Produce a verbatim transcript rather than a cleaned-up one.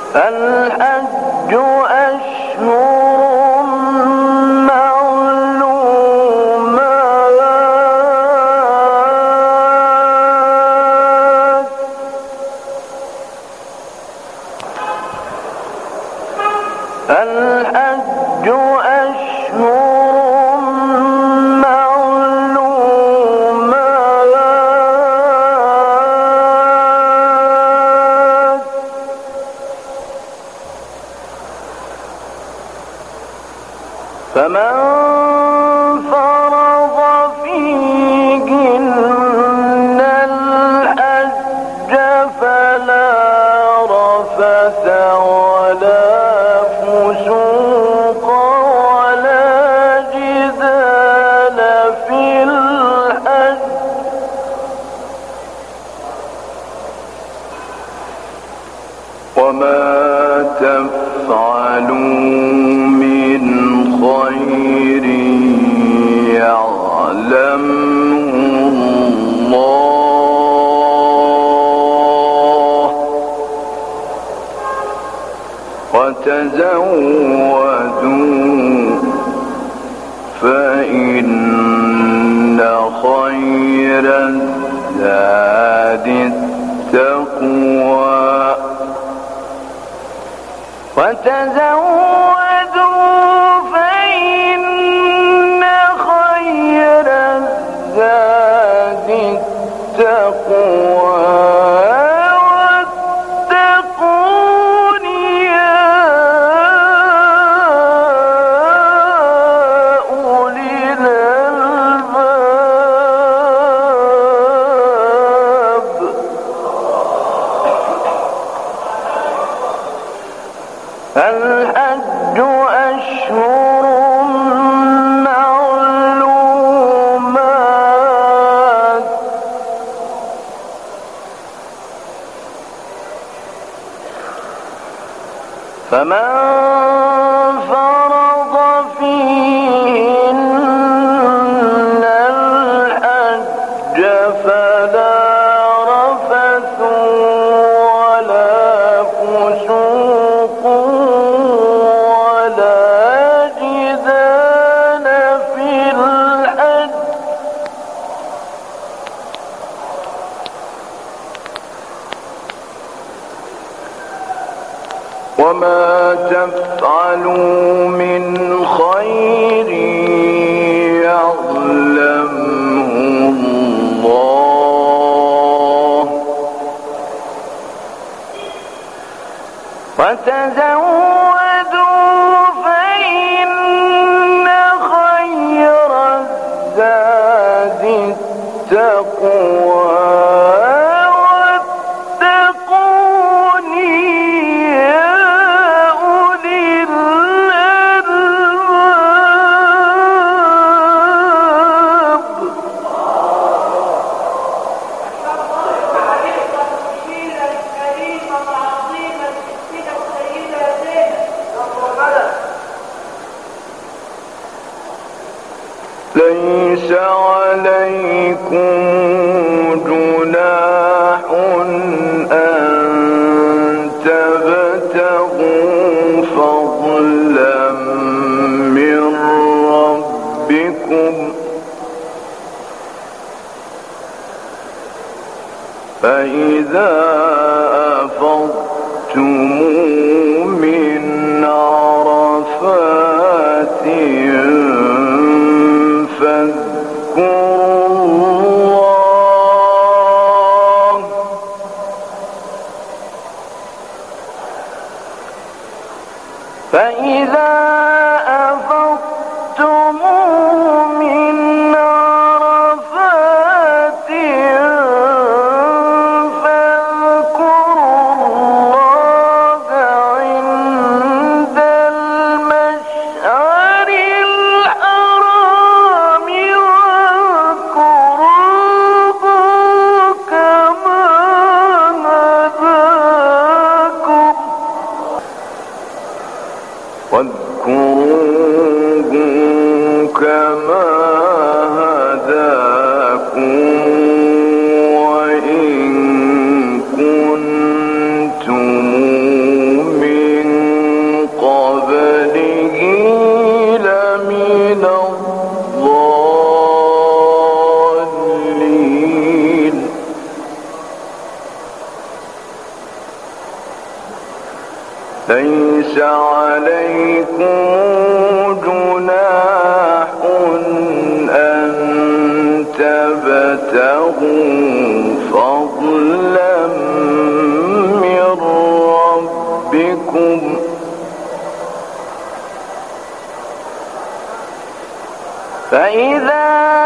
الحج أشهر معلومات الحج أشهر معلومات فمن فرض فيهن الحج فلا رفث ولا فسوق ولا جدال في الحج وما تفعلوا من خير يعلمه الله وتزودوا فإن خير الزاد التقوى وتزودوا فإن خير الزاد التقوى واتقون يا أولي الألباب الحج أشهر معلومات فمن فرض فيهن الحج فلا رفث ولا فسوق ولا جدال في الحج وما تفعلوا من خير يعلمه الله وتزودوا فإن خير الزاد التقوى واتقون يا أولي الألباب ليس عليكم جناح أن تبتغوا فضلا من ربكم فإذا أفضتم من عرفات فاذكروا الله فإذا أفضتم من عرفات فاذكروا الله عند المشعر الحرام واذكروه كما هداكم واذكروا ليس عليكم جناح أن تبتغوا فضلا من ربكم فإذا